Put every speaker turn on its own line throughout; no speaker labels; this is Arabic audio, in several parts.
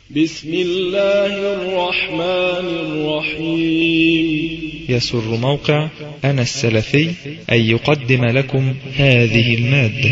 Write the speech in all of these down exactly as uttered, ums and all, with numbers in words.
بسم الله الرحمن الرحيم.
يسر موقع أنا السلفي أن يقدم لكم هذه المادة.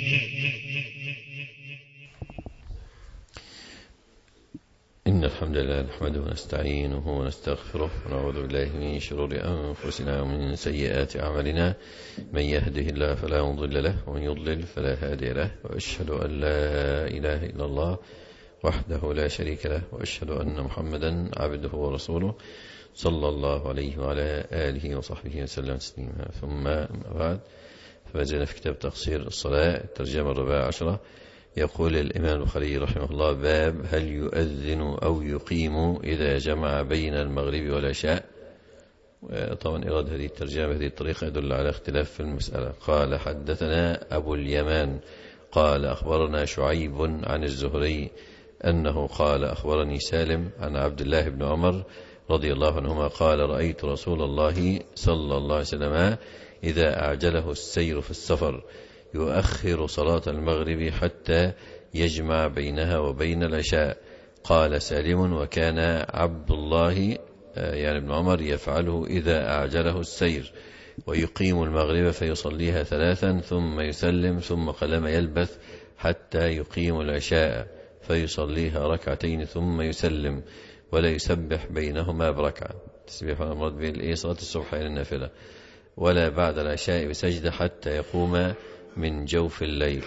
إن الحمد لله نحمده ونستعينه ونستغفره ونعوذ بالله من شرور أنفسنا ومن سيئات أعمالنا. من يهده الله فلا مضل له ومن يضلل فلا هادي له، وأشهد أن لا إله إلا الله وحده لا شريك له، وأشهد أن محمدا عبده ورسوله صلى الله عليه وعلى آله وصحبه وسلم تسليما. ثم بعد، فما في كتاب تقصير الصلاة الترجمة الرابعة عشرة. يقول الإمام البخاري رحمه الله: باب هل يؤذن أو يقيم إذا جمع بين المغرب والعشاء. طبعا إيراد هذه الترجمة بهذه الطريقة يدل على اختلاف في المسألة. قال: حدثنا أبو اليمان قال أخبرنا شعيب عن الزهري أنه قال أخبرني سالم عن عبد الله بن عمر رضي الله عنهما قال: رأيت رسول الله صلى الله عليه وسلم إذا أعجله السير في السفر يؤخر صلاة المغرب حتى يجمع بينها وبين العشاء. قال سالم: وكان عبد الله يعني ابن عمر يفعله إذا أعجله السير، ويقيم المغرب فيصليها ثلاثا ثم يسلم، ثم قلما يلبث حتى يقيم العشاء فيصليها ركعتين ثم يسلم، ولا يسبح بينهما بركعة. تسبيح المراد به صلاة الصبح إلى النافلة، ولا بعد العشاء بسجدة حتى يقوم من جوف الليل.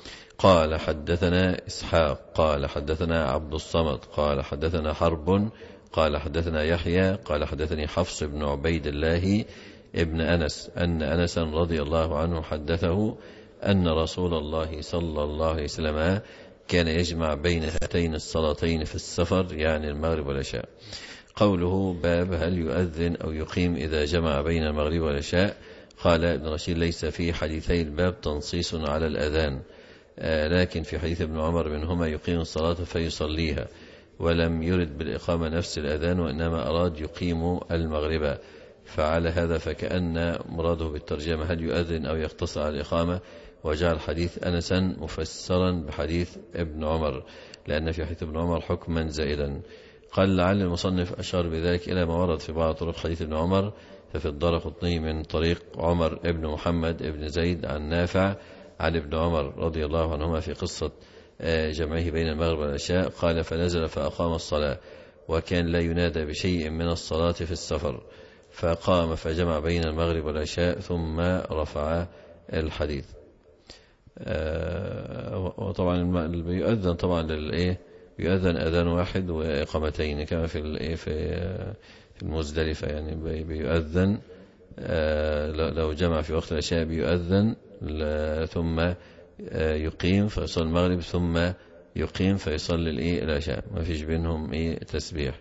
قال: حدثنا إسحاق قال حدثنا عبد الصمد قال حدثنا حرب قال حدثنا يحيى قال حدثني حفص بن عبيد الله ابن أنس أن أنسا رضي الله عنه حدثه أن رسول الله صلى الله عليه وسلم كان يجمع بين هاتين الصلاتين في السفر، يعني المغرب والعشاء. قوله: باب هل يؤذن أو يقيم إذا جمع بين المغرب والعشاء. قال ابن رشيد: ليس في حديثي الباب تنصيص على الأذان، آه لكن في حديث ابن عمر منهما يقيم الصلاة فيصليها، ولم يرد بالإقامة نفس الأذان، وإنما أراد يقيم المغرب. فعلى هذا فكأن مراده بالترجمة هل يؤذن أو يقتصر على الإقامة، وجعل حديث أنسا مفسرا بحديث ابن عمر، لأن في حديث ابن عمر حكما زائدا. قال: لعل المصنف أشار بذلك إلى ما ورد في بعض طرق حديث ابن عمر. ففي الدارقطني من طريق عمر ابن محمد ابن زيد عن نافع عن ابن عمر رضي الله عنهما في قصة جمعه بين المغرب والعشاء. قال: فنزل فأقام الصلاة، وكان لا ينادى بشيء من الصلاة في السفر، فقام فجمع بين المغرب والعشاء ثم رفع الحديث. وطبعا بيؤذن طبعا للإيه يؤذن أذان واحد وإقامتين، كما في الإيه في المزدلفة، يعني بيؤذن لو جمع في وقت العشاء بيؤذن ثم يقيم فيصلي المغرب، ثم يقيم فيصلي الإيه العشاء، ما فيش بينهم إيه تسبيح.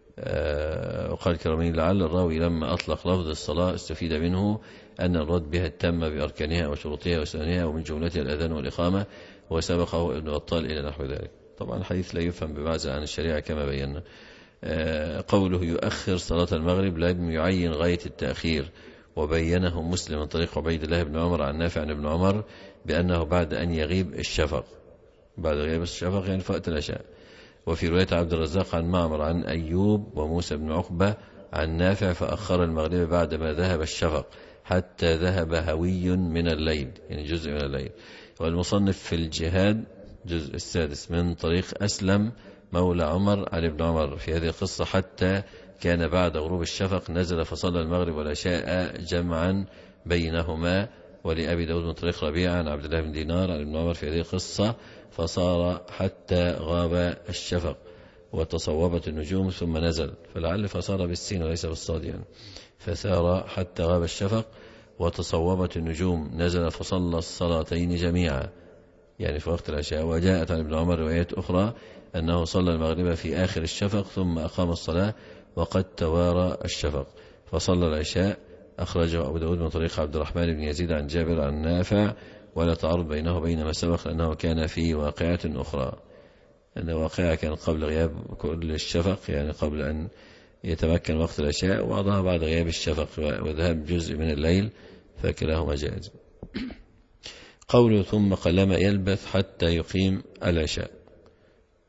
وقال الكرماني: لعل الراوي لما أطلق لفظ الصلاة استفيد منه أن الرد بها التم بأركانها وشروطها وسننها، ومن جملتها الأذان والإقامة، وسبقه ابن بطال إلى نحو ذلك. طبعا الحديث لا يفهم بمعزل عن الشريعة كما بينا. قوله يؤخر صلاة المغرب لم يعين غاية التأخير، وبينه مسلم من طريق عبيد الله بن عمر عن نافع عن ابن عمر بأنه بعد أن يغيب الشفق، بعد غياب الشفق يعني في وقت العشاء. وفي رواية عبد الرزاق عن معمر عن أيوب وموسى بن عقبة عن نافع: فأخر المغرب بعدما ذهب الشفق حتى ذهب هوي من الليل، يعني جزء من الليل. والمصنف في الجهاد جزء السادس من طريق أسلم مولى عمر عن ابن عمر في هذه القصة: حتى كان بعد غروب الشفق نزل فصلى المغرب والعشاء جمعا بينهما. ولأبي داود من طريق ربيعة عن عبد الله بن دينار عن ابن عمر في هذه القصة: فصار حتى غاب الشفق وتصوبت النجوم ثم نزل، فلعل فصار بالسين وليس بالصاد، يعني فسار حتى غاب الشفق وتصوبت النجوم، نزل فصلى الصلاتين جميعا، يعني في وقت العشاء. وجاءت عن ابن عمر روايات أخرى أنه صلى المغرب في آخر الشفق ثم أقام الصلاة وقد توارى الشفق فصلى العشاء. أخرجه أبو داود من طريق عبد الرحمن بن يزيد عن جابر عن نافع، ولا تعارض بينه وبين ما سبق، لأنه كان في واقعة أخرى، أن واقعة كان قبل غياب كل الشفق، يعني قبل أن يتمكن وقت العشاء، ووضعها بعد غياب الشفق وذهاب جزء من الليل، فكلاهما جائز. قوله ثم قلما يلبث حتى يقيم العشاء.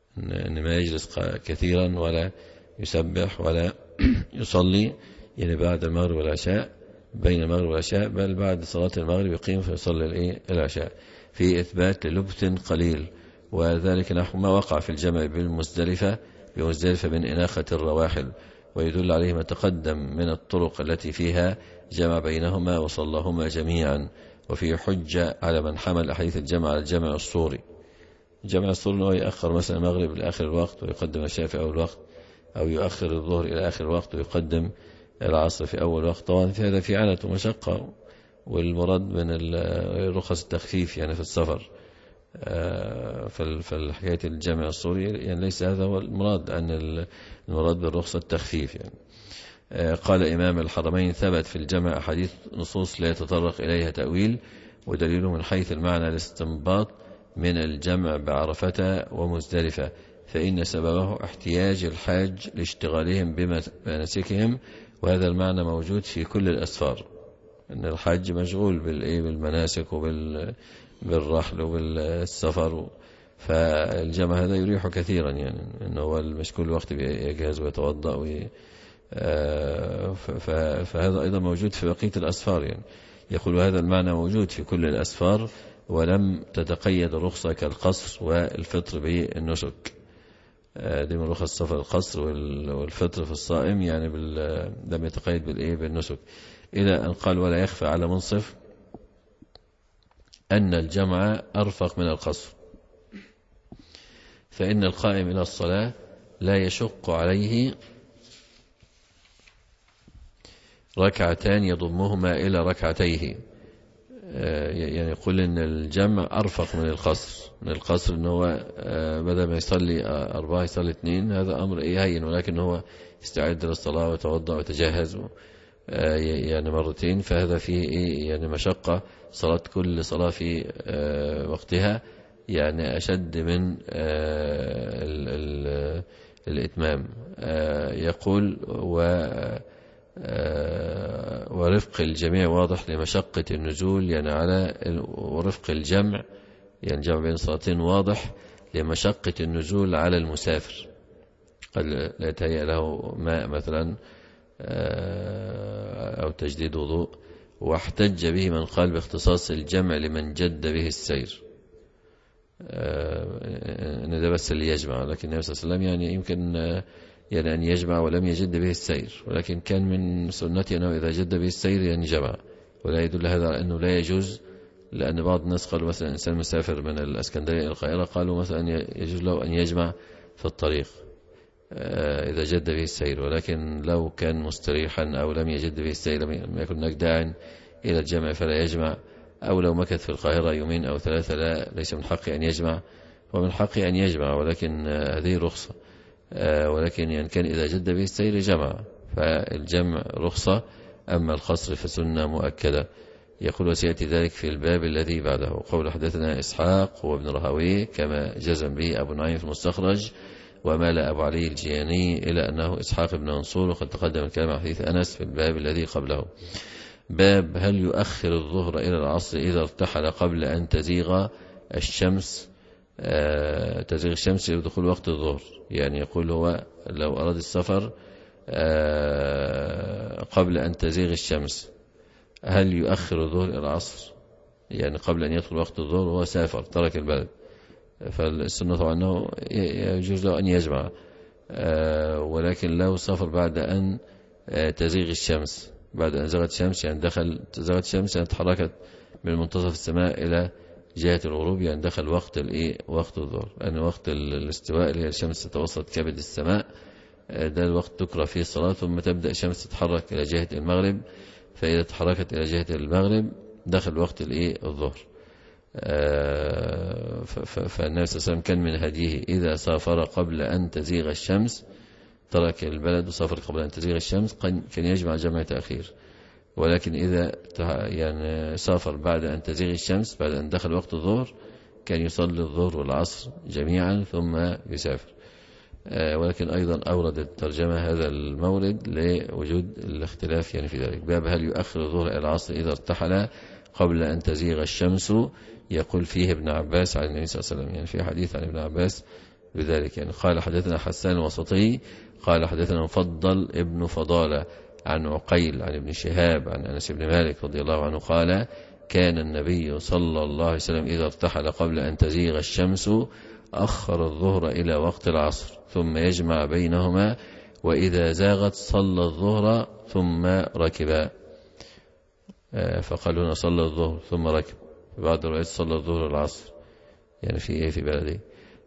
إن ما يجلس كثيرا ولا يسبح ولا يصلي يعني بعد المغرب والعشاء، بين المغرب والعشاء، بل بعد صلاة المغرب يقيم فيصلي العشاء، في إثبات للبث قليل. وذلك نحو ما وقع في الجمع بالمزدلفة بمزدلفة من إناخة الرواحل، ويدل عليه ما تقدم من الطرق التي فيها جمع بينهما وصلهما جميعا. وفي حجة على من حمل أحاديث الجمع على الجمع الصوري. الجمع الصوري أنه يأخر مثلا المغرب لآخر الوقت ويقدم العشاء في أول وقت، أو يؤخر الظهر إلى آخر الوقت ويقدم العصر في أول وقت. طبعا في هذا في عنة ومشقة، والمراد من الرخص التخفيف يعني في السفر. فالحكاية الجمع الصوري يعني ليس هذا هو المراد، أن المراد بالرخصة التخفيف يعني. قال إمام الحرمين: ثبت في الجمع أحاديث نصوص لا يتطرق إليها تأويل، ودليله من حيث المعنى الاستنباط من الجمع بعرفة ومزدلفة، فإن سببه احتياج الحاج لاشتغالهم بمناسكهم، وهذا المعنى موجود في كل الأسفار، أن الحاج مشغول بالمناسك وبالرحل وبالسفر، فالجمع هذا يريح كثيرا يعني، أنه هو المشكول الوقت يجهز ويتوضأ وي... فهذا أيضا موجود في بقية الأسفار يعني. يقول هذا المعنى موجود في كل الأسفار، ولم تتقيد الرخصة كالقصر والفطر بالنسك. دي من رخص السفر القصر والفطر في الصائم يعني لم يتقيد بالإيه بالنسك. إلى أن قال: ولا يخفى على منصف أن الجمع أرفق من القصر، فإن القائم إلى الصلاة لا يشق عليه ركعتان يضمهما إلى ركعتيه. يعني يقول إن الجمع أرفق من القصر. من القصر إنه هو بدل ما يصلي أربعة يصلي اثنين، هذا أمر هين، ولكن هو يستعد للصلاة ويتوضأ ويتجهز يعني مرتين، فهذا فيه يعني مشقة. صلاة كل صلاة في وقتها يعني أشد من ال ال الإتمام. يقول: و ورفق الجميع واضح لمشقة النزول يعني على، ورفق الجمع يعني جمع بين صلاتين واضح لمشقة النزول على المسافر، قد لا يتهيأ له ماء مثلا أو تجديد وضوء. واحتج به من قال باختصاص الجمع لمن جد به السير، أن ده بس اللي يجمع، لكن النبي صلى الله عليه وسلم يعني يمكن يعني أن يجمع ولم يجد به السير، ولكن كان من سنته أنه إذا جد به السير يعني جمع. ولا يدل هذا على أنه لا يجوز، لأن بعض الناس قالوا مثلا إنسان مسافر من الأسكندرية إلى القاهرة، قالوا مثلا يجوز له أن يجمع في الطريق إذا جد به السير، ولكن لو كان مستريحا أو لم يجد به السير لم يكن هناك داع إلى الجمع فلا يجمع، أو لو مكث في القاهرة يومين أو ثلاثة لا ليس من حقه أن يجمع، ومن حقه أن يجمع، ولكن هذه رخصة. ولكن يعني كان إذا جد به السير جمع، فالجمع رخصة، أما القصر فسنة مؤكدة. يقول: وسيأتي ذلك في الباب الذي بعده. قول حدثنا إسحاق وابن رهويه كما جزم به أبو نعيم في المستخرج، ومال أبو علي الجياني إلى أنه إسحاق بن منصور، وقد تقدم الكلام عن حديث أنس في الباب الذي قبله. باب هل يؤخر الظهر إلى العصر إذا ارتحل قبل أن تزيغ الشمس، آه تزيغ الشمس لدخول وقت الظهر. يعني يقول هو لو أراد السفر آه قبل أن تزيغ الشمس، هل يؤخر الظهر إلى العصر يعني قبل أن يدخل وقت الظهر وهو سافر ترك البلد؟ فالسنة طبعا أنه يجوز له أن يجمع، آه ولكن لو سافر بعد أن آه تزيغ الشمس، بعد أن زغت الشمس يعني دخل زغت الشمس يعني تحركت من منتصف السماء إلى جهة الغروب، يعني دخل وقت الإيه وقت الظهر، لأن يعني وقت الاستواء اللي هي الشمس تتوسط كبد السماء، ده الوقت تكره فيه الصلاة، ثم تبدأ الشمس تتحرك إلى جهة المغرب، فإذا تحركت إلى جهة المغرب دخل وقت الإيه الظهر. فالنبي صلى الله عليه وسلم كان من هديه إذا سافر قبل أن تزيغ الشمس ترك البلد وسافر قبل أن تزيغ الشمس، كان يجمع جمع تأخير. ولكن إذا يعني سافر بعد أن تزيغ الشمس، بعد أن دخل وقت الظهر، كان يصلي الظهر والعصر جميعا ثم يسافر. ولكن أيضا أورد الترجمة هذا المورد لوجود الاختلاف يعني في ذلك. باب هل يؤخر الظهر إلى العصر إذا ارتحل قبل أن تزيغ الشمس. يقول فيه ابن عباس عن النبي صلى الله عليه وسلم، يعني في حديث عن ابن عباس بذلك. يعني قال حدثنا حسان الوسطي قال حدثنا مفضل ابن فضالة عن عقيل عن ابن شهاب عن أنس بن مالك رضي الله عنه قال كان النبي صلى الله عليه وسلم إذا ارتحل قبل أن تزيغ الشمس أخر الظهر إلى وقت العصر ثم يجمع بينهما، وإذا زاغت صلى الظهر ثم ركب. فقالوا صلى الظهر ثم ركب، في بعض الروايات صلى الظهر العصر، يعني في إيه في بلدي.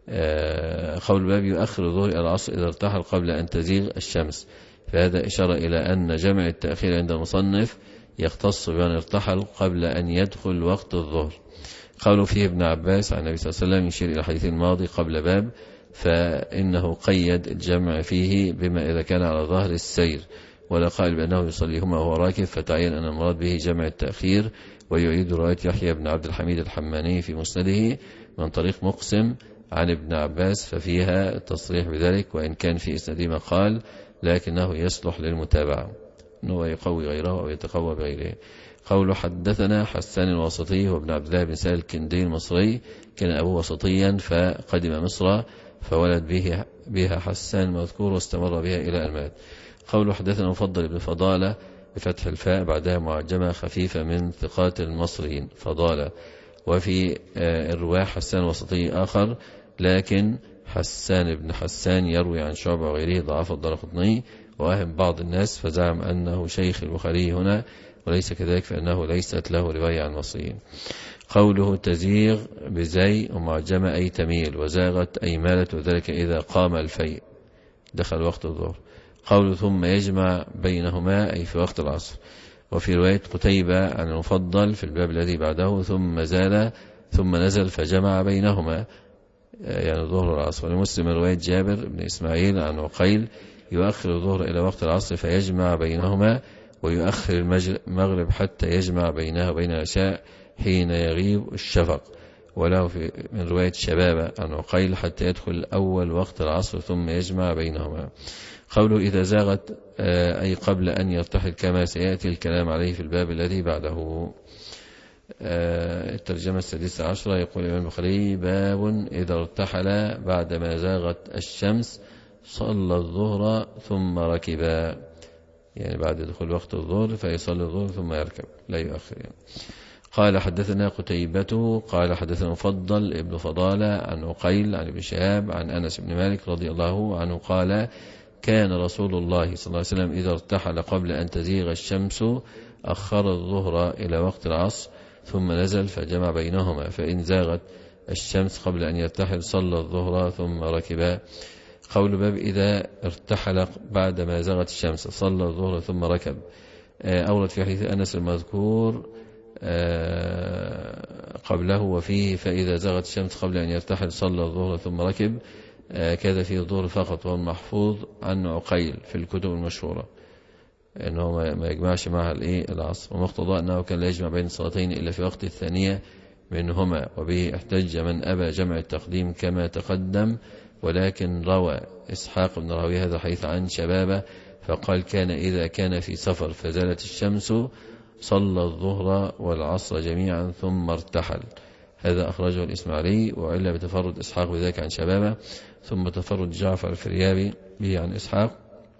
قول الباب يؤخر الظهر إلى العصر إذا ارتحل قبل أن تزيغ الشمس، فهذا إشارة إلى أن جمع التأخير عند المصنف يختص بأن ارتحل قبل أن يدخل وقت الظهر. قالوا فيه ابن عباس عن النبي صلى الله عليه وسلم يشير إلى الحديث الماضي قبل باب، فإنه قيد الجمع فيه بما إذا كان على ظهر السير، ولا قائل بأنه يصليهما وهو راكب، فتعين أن المراد به جمع التأخير. ويعيد رواية يحيى بن عبد الحميد الحماني في مسنده من طريق مقسم عن ابن عباس، ففيها التصريح بذلك، وإن كان في إسناده ما قال لكنه يصلح للمتابعة أنه يقوي غيره أو يتقوى بغيره. قول حدثنا حسان الوسطي وابن عبد الله بن سهل الكندي المصري، كان أبوه وسطيا فقدم مصر فولد به بها حسان مذكور واستمر بها إلى المات. قول حدثنا مفضل بن فضالة بفتح الفاء بعدها معجمة خفيفة من ثقات المصريين فضالة. وفي الرواح حسان وسطي آخر، لكن حسان بن حسان يروي عن شعبة وغيره ضعف الدارقطني وأهم بعض الناس، فزعم أنه شيخ البخاري هنا، وليس كذلك فإنه ليست له رواية عن المصريين. قوله تزيغ بزي ومعجمة أي تميل، وزاغت أي مالت، وذلك إذا قام الفيء دخل وقت الظهر. قوله ثم يجمع بينهما أي في وقت العصر. وفي رواية قتيبة عن المفضل في الباب الذي بعده ثم زال ثم نزل فجمع بينهما، يعني الظهر والعصر. ولمسلم رواية جابر بن إسماعيل عن عقيل يؤخر الظهر إلى وقت العصر فيجمع بينهما، ويؤخر المغرب حتى يجمع بينها وبين العشاء حين يغيب الشفق. وله في من رواية شبابة عن عقيل حتى يدخل أول وقت العصر ثم يجمع بينهما. قوله إذا زاغت أي قبل أن يرتحل، كما سيأتي الكلام عليه في الباب الذي بعده. الترجمة السادسة عشرة، يقول الإمام البخاري باب إذا ارتحل بعدما زاغت الشمس صلى الظهر ثم ركبا، يعني بعد دخول وقت الظهر فيصلي الظهر ثم يركب لا يؤخر يعني. قال حدثنا قتيبة قال حدثنا مفضل ابن فضالة عن عقيل عن ابن شهاب عن أنس بن مالك رضي الله عنه قال كان رسول الله صلى الله عليه وسلم إذا ارتحل قبل أن تزيغ الشمس أخر الظهر إلى وقت العصر ثم نزل فجمع بينهما، فإن زاغت الشمس قبل أن يرتحل صلى الظهر ثم ركب. قول باب إذا ارتحل بعدما زاغت الشمس صلى الظهر ثم ركب، أورد في حديث أنس المذكور قبله وفيه فإذا زاغت الشمس قبل أن يرتحل صلى الظهر ثم ركب، كذا فيه الظهر فقط، وهو محفوظ عن عقيل في الكتب المشهورة أنه ما يجمعش معها العصر، ومقتضى أنه كان لا يجمع بين الصلاتين إلا في وقت الثانية منهما، وبه احتج من أبى جمع التقديم كما تقدم. ولكن روى إسحاق بن راهويه هذا الحديث عن شبابه فقال كان إذا كان في سفر فزالت الشمس صلى الظهر والعصر جميعا ثم ارتحل. هذا أخرجه الإسماعيلي، وإلا بتفرد إسحاق بذلك عن شبابه، ثم تفرد جعفر الفريابي به عن إسحاق.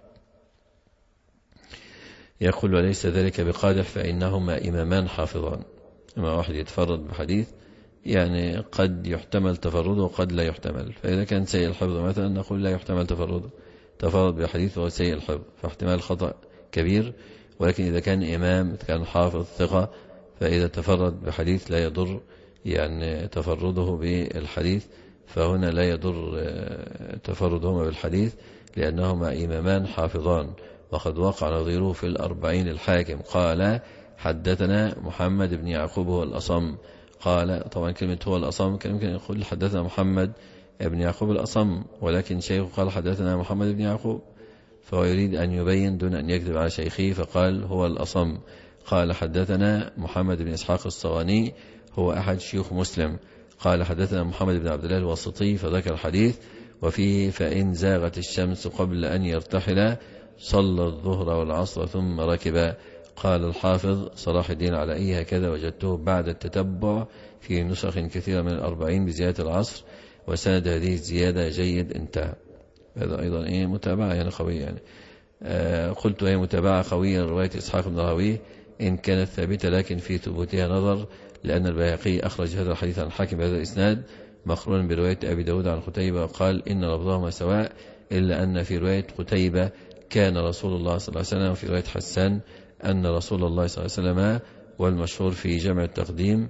يقول وليس ذلك بقادح فإنهما إمامان حافظان. إما واحد يتفرد بحديث يعني قد يحتمل تفرده وقد لا يحتمل، فإذا كان سيء الحفظ مثلا نقول لا يحتمل تفرده، تفرد بحديث وهو سيء الحفظ فاحتمال خطأ كبير. ولكن إذا كان إمام كان حافظ ثقة فإذا تفرد بحديث لا يضر يعني تفرده بالحديث، فهنا لا يضر تفردهما بالحديث لأنهما إمامان حافظان. وقد وقع نظيره في الأربعين الحاكم قال حدثنا محمد بن يعقوب هو الأصم، قال طبعا كلمة هو الأصم كان يمكن يقول حدثنا محمد بن يعقوب الأصم، ولكن شيخ قال حدثنا محمد بن يعقوب، فهو يريد أن يبين دون أن يكذب على شيخه فقال هو الأصم. قال حدثنا محمد بن إسحاق الصواني هو أحد شيوخ مسلم، قال حدثنا محمد بن عبد الله الواسطي فذكر الحديث وفيه فإن زاغت الشمس قبل أن يرتحل صلى الظهر والعصر ثم ركب. قال الحافظ صلاح الدين على أي هكذا وجدته بعد التتبع في نسخ كثيرة من الأربعين بزيادة العصر وسند هذه الزيادة جيد انتهى. هذا أيضا إيه متابعة يعني قوية يعني. آه قلت هي متابعة قوية رواية إسحاق بن راهويه إن كانت ثابتة، لكن في ثبوتها نظر، لأن البيهقي أخرج هذا الحديث عن الحاكم بهذا الإسناد مقرونا برواية أبي داود عن قتيبة، وقال إن لفظهما سواء، إلا أن في رواية قتيبة كان رسول الله صلى الله عليه وسلم، وفي رواية حسان أن رسول الله صلى الله عليه وسلم. والمشهور في جمع التقديم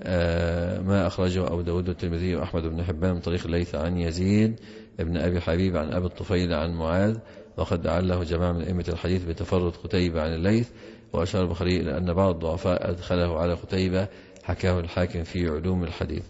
آه ما أخرجه أبو داود والترمذي وأحمد بن حبان من طريق الليث عن يزيد ابن أبي حبيب عن أبي الطفيل عن معاذ، وقد أعله جماعة من أئمة الحديث بتفرد قتيبة عن الليث. وأشار البخاري إلى أن بعض الضعفاء أدخله على قتيبة، حكاه الحاكم في علوم الحديث.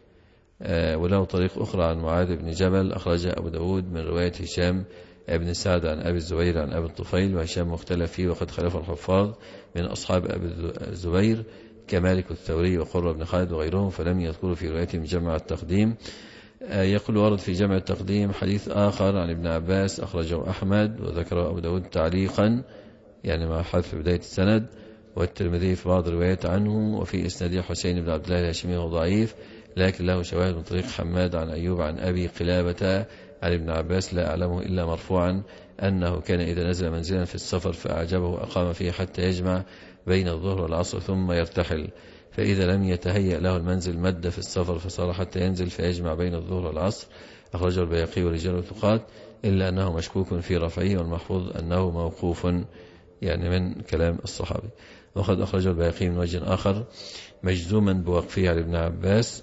آه وله طريق أخرى عن معاذ بن جبل أخرجه أبو داود من رواية هشام ابن سعد عن أبي الزبير عن أبي الطفيل، وهشام مختلف فيه وقد خلف الحفاظ من أصحاب أبي الزبير كمالك الثوري وقرة بن خالد وغيرهم، فلم يذكروا في روايتهم جمع التقديم. آه يقول ورد في جمع التقديم حديث آخر عن ابن عباس أخرجه أحمد وذكره أبو داود تعليقا يعني مع حذف بداية السند، والترمذي في بعض الروايات عنه، وفي إسناده حسين بن عبد الله الهاشمي وهو ضعيف، لكن له شواهد من طريق حماد عن أيوب عن أبي قلابة عن ابن عباس لا أعلمه إلا مرفوعا أنه كان إذا نزل منزلا في السفر فأعجبه أقام فيه حتى يجمع بين الظهر والعصر ثم يرتحل، فإذا لم يتهيأ له المنزل مد في السفر فصار حتى ينزل فيجمع بين الظهر والعصر. أخرجه البيهقي ورجاله ثقات، إلا أنه مشكوك في رفعه، والمحفوظ أنه موقوف يعني من كلام الصحابي. وقد أخرجه البيهقي من وجه آخر مجزوما بوقفه على ابن عباس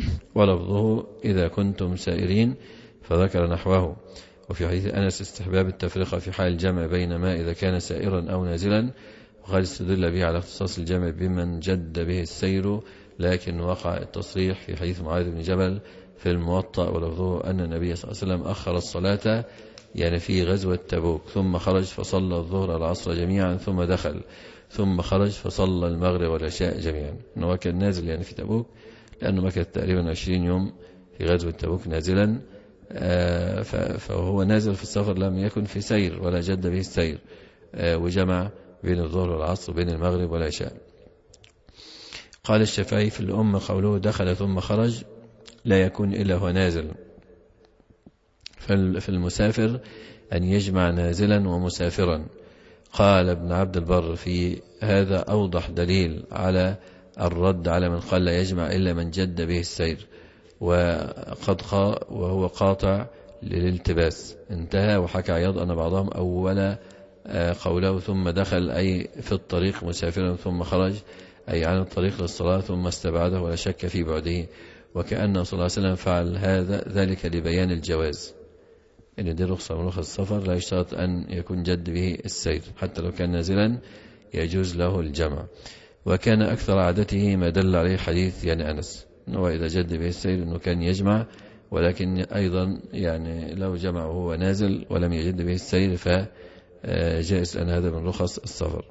ولفظه إذا كنتم سائرين، فذكر نحوه. وفي حديث أنس استحباب التفرقة في حال الجمع بين ما إذا كان سائرا أو نازلا، وقد استدل به على اختصاص الجمع بمن جد به السير، لكن وقع التصريح في حديث معاذ بن جبل في الموطأ ولفظه أن النبي صلى الله عليه وسلم أخر الصلاة يعني في غزوة تبوك ثم خرج فصلى الظهر والعصر جميعا ثم دخل ثم خرج فصلى المغرب والعشاء جميعا. إنه كان نازل يعني في تبوك، لأنه مكث تقريبا عشرين يوم في غزوة تبوك نازلا، فهو نازل في السفر لم يكن في سير ولا جد به السير، وجمع بين الظهر والعصر بين المغرب والعشاء. قال الشافعي في الأم قوله دخل ثم خرج لا يكون إلا هو نازل، في المسافر أن يجمع نازلا ومسافرا. قال ابن عبد البر في هذا أوضح دليل على الرد على من قال لا يجمع إلا من جد به السير، وقد قا وهو قاطع للالتباس. انتهى. وحكى عياض أن بعضهم أول قوله ثم دخل أي في الطريق مسافرا ثم خرج أي عن الطريق للصلاة ثم استبعده ولا شك في بعده، وكأنه صلى الله عليه وسلم فعل هذا ذلك لبيان الجواز، إن دي رخصة من رخص السفر لا يشترط أن يكون جد به السير، حتى لو كان نازلا يجوز له الجمع. وكان أكثر عادته ما دل عليه حديث يعني أنس أنه إذا جد به السير أنه كان يجمع، ولكن أيضا يعني لو جمع وهو نازل ولم يجد به السير فجائز أن هذا من رخص السفر.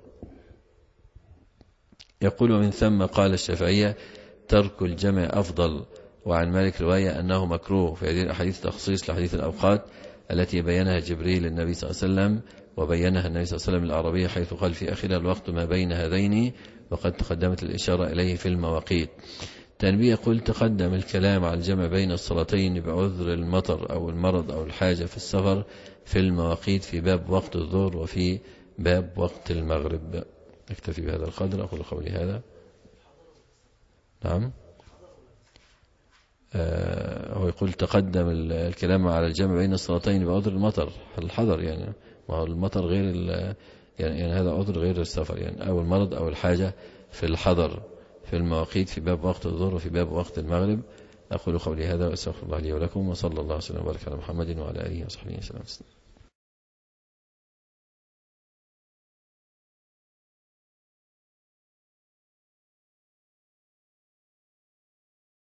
يقول ومن ثم قال الشافعية ترك الجمع أفضل، وعن مالك رواية أنه مكروه. في هذه الأحاديث تخصيص لحديث الأوقات التي بينها جبريل للنبي صلى الله عليه وسلم، وبينها النبي صلى الله عليه وسلم العربية حيث قال في آخرها الوقت ما بين هذين، وقد تقدمت الإشارة إليه في المواقيت. تنبيه يقول تقدم الكلام على الجمع بين الصلاتين بعذر المطر أو المرض أو الحاجة في السفر في المواقيت في باب وقت الظهر وفي باب وقت المغرب. أكتفي بهذا القدر، أقول قولي هذا. نعم. آه هو يقول تقدم الكلام على الجمع بين الصلاتين بعذر المطر، الحذر يعني، وهو المطر غير يعني, يعني هذا عذر غير السفر يعني، أو المرض أو الحاجة في الحذر في المواقيت في باب وقت الظهر وفي باب وقت المغرب. أقول قولي هذا وأستغفر الله لي ولكم، وصلى الله وسلم وبارك على محمد وعلى آله وصحبه وسلم.